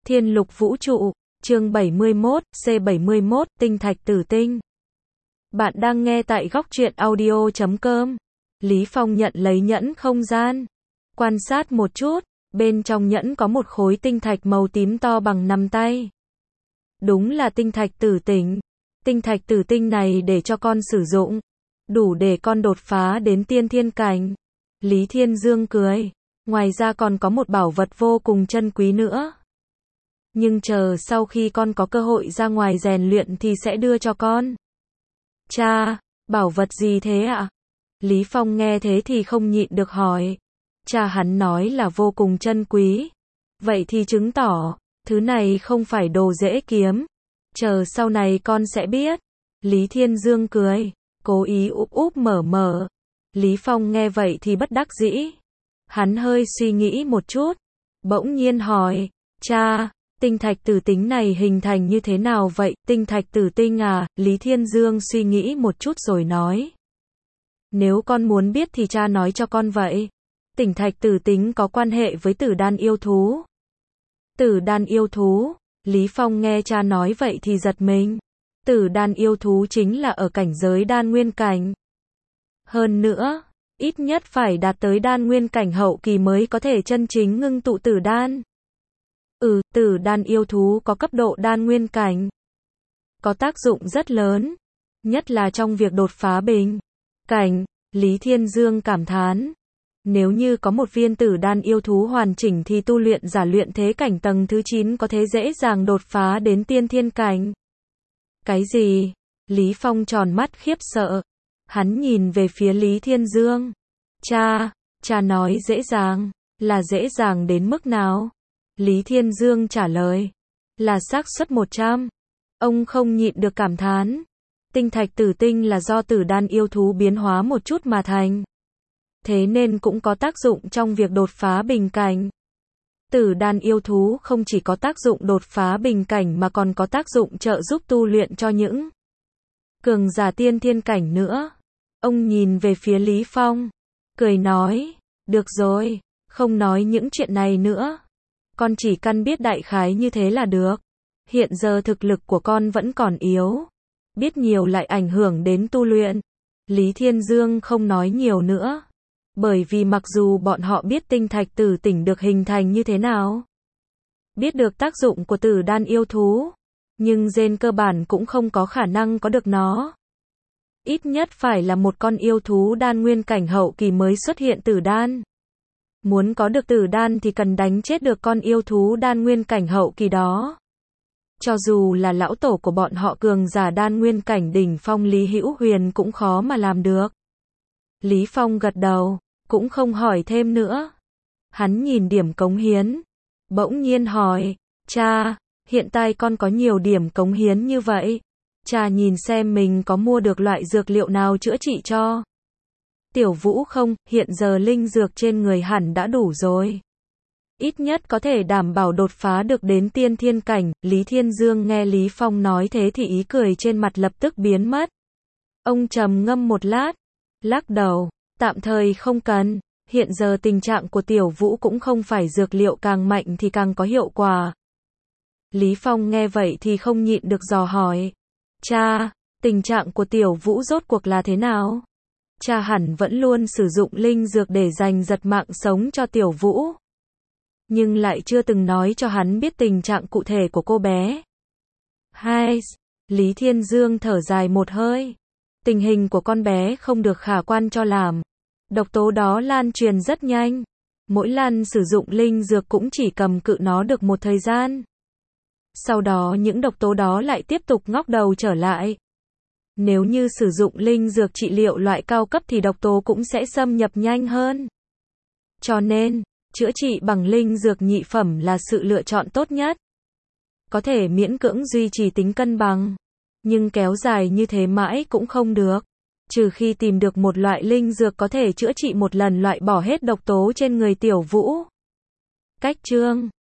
Thiên lục vũ trụ, chương 71, C71, tinh thạch tử tinh. Bạn đang nghe tại góc truyện audio.com. Lý Phong nhận lấy nhẫn không gian. Quan sát một chút, bên trong nhẫn có một khối tinh thạch màu tím to bằng nắm tay. Đúng là tinh thạch tử tinh. Tinh thạch tử tinh này để cho con sử dụng, đủ để con đột phá đến tiên thiên cảnh. Lý Thiên Dương cười. Ngoài ra còn có một bảo vật vô cùng chân quý nữa. Nhưng chờ sau khi con có cơ hội ra ngoài rèn luyện thì sẽ đưa cho con. Cha, bảo vật gì thế ạ? Lý Phong nghe thế thì không nhịn được hỏi. Cha hắn nói là vô cùng chân quý. Vậy thì chứng tỏ, thứ này không phải đồ dễ kiếm. Chờ sau này con sẽ biết. Lý Thiên Dương cười, cố ý úp úp mở mở. Lý Phong nghe vậy thì bất đắc dĩ. Hắn hơi suy nghĩ một chút, bỗng nhiên hỏi, cha, tinh thạch tử tinh này hình thành như thế nào vậy? Tinh thạch tử tinh à? Lý Thiên Dương suy nghĩ một chút rồi nói. Nếu con muốn biết thì cha nói cho con vậy. Tinh thạch tử tinh có quan hệ với tử đan yêu thú. Tử đan yêu thú? Lý Phong nghe cha nói vậy thì giật mình. Tử đan yêu thú chính là ở cảnh giới đan nguyên cảnh. Hơn nữa, ít nhất phải đạt tới đan nguyên cảnh hậu kỳ mới có thể chân chính ngưng tụ tử đan. Tử đan yêu thú có cấp độ đan nguyên cảnh. Có tác dụng rất lớn, nhất là trong việc đột phá bình cảnh. Lý Thiên Dương cảm thán. Nếu như có một viên tử đan yêu thú hoàn chỉnh thì tu luyện giả luyện thế cảnh tầng thứ 9 có thể dễ dàng đột phá đến tiên thiên cảnh. Cái gì? Lý Phong tròn mắt khiếp sợ. Hắn nhìn về phía Lý Thiên Dương. Cha nói dễ dàng, là dễ dàng đến mức nào? Lý Thiên Dương trả lời, là xác suất 100. Ông không nhịn được cảm thán. Tinh thạch tử tinh là do tử đan yêu thú biến hóa một chút mà thành. Thế nên cũng có tác dụng trong việc đột phá bình cảnh. Tử đan yêu thú không chỉ có tác dụng đột phá bình cảnh mà còn có tác dụng trợ giúp tu luyện cho những cường giả tiên thiên cảnh nữa. Ông nhìn về phía Lý Phong, cười nói, được rồi, không nói những chuyện này nữa. Con chỉ cần biết đại khái như thế là được. Hiện giờ thực lực của con vẫn còn yếu. Biết nhiều lại ảnh hưởng đến tu luyện. Lý Thiên Dương không nói nhiều nữa. Bởi vì mặc dù bọn họ biết tinh thạch tử tinh được hình thành như thế nào, biết được tác dụng của tử đan yêu thú, nhưng gen cơ bản cũng không có khả năng có được nó. Ít nhất phải là một con yêu thú đan nguyên cảnh hậu kỳ mới xuất hiện tử đan. Muốn có được tử đan thì cần đánh chết được con yêu thú đan nguyên cảnh hậu kỳ đó. Cho dù là lão tổ của bọn họ cường giả đan nguyên cảnh đỉnh phong Lý Hữu Huyền cũng khó mà làm được. Lý Phong gật đầu, cũng không hỏi thêm nữa. Hắn nhìn điểm cống hiến, bỗng nhiên hỏi, cha, hiện tại con có nhiều điểm cống hiến như vậy. Cha nhìn xem mình có mua được loại dược liệu nào chữa trị cho Tiểu Vũ không? Hiện giờ linh dược trên người hẳn đã đủ rồi. Ít nhất có thể đảm bảo đột phá được đến tiên thiên cảnh. Lý Thiên Dương nghe Lý Phong nói thế thì ý cười trên mặt lập tức biến mất. Ông trầm ngâm một lát, lắc đầu, tạm thời không cần. Hiện giờ tình trạng của Tiểu Vũ cũng không phải dược liệu càng mạnh thì càng có hiệu quả. Lý Phong nghe vậy thì không nhịn được dò hỏi. Cha, tình trạng của Tiểu Vũ rốt cuộc là thế nào? Cha hẳn vẫn luôn sử dụng linh dược để giành giật mạng sống cho Tiểu Vũ, nhưng lại chưa từng nói cho hắn biết tình trạng cụ thể của cô bé. Lý Thiên Dương thở dài một hơi. Tình hình của con bé không được khả quan cho lắm. Độc tố đó lan truyền rất nhanh. Mỗi lần sử dụng linh dược cũng chỉ cầm cự nó được một thời gian. Sau đó những độc tố đó lại tiếp tục ngóc đầu trở lại. Nếu như sử dụng linh dược trị liệu loại cao cấp thì độc tố cũng sẽ xâm nhập nhanh hơn. Cho nên, chữa trị bằng linh dược nhị phẩm là sự lựa chọn tốt nhất. Có thể miễn cưỡng duy trì tính cân bằng, nhưng kéo dài như thế mãi cũng không được. Trừ khi tìm được một loại linh dược có thể chữa trị một lần loại bỏ hết độc tố trên người Tiểu Vũ. Cách chương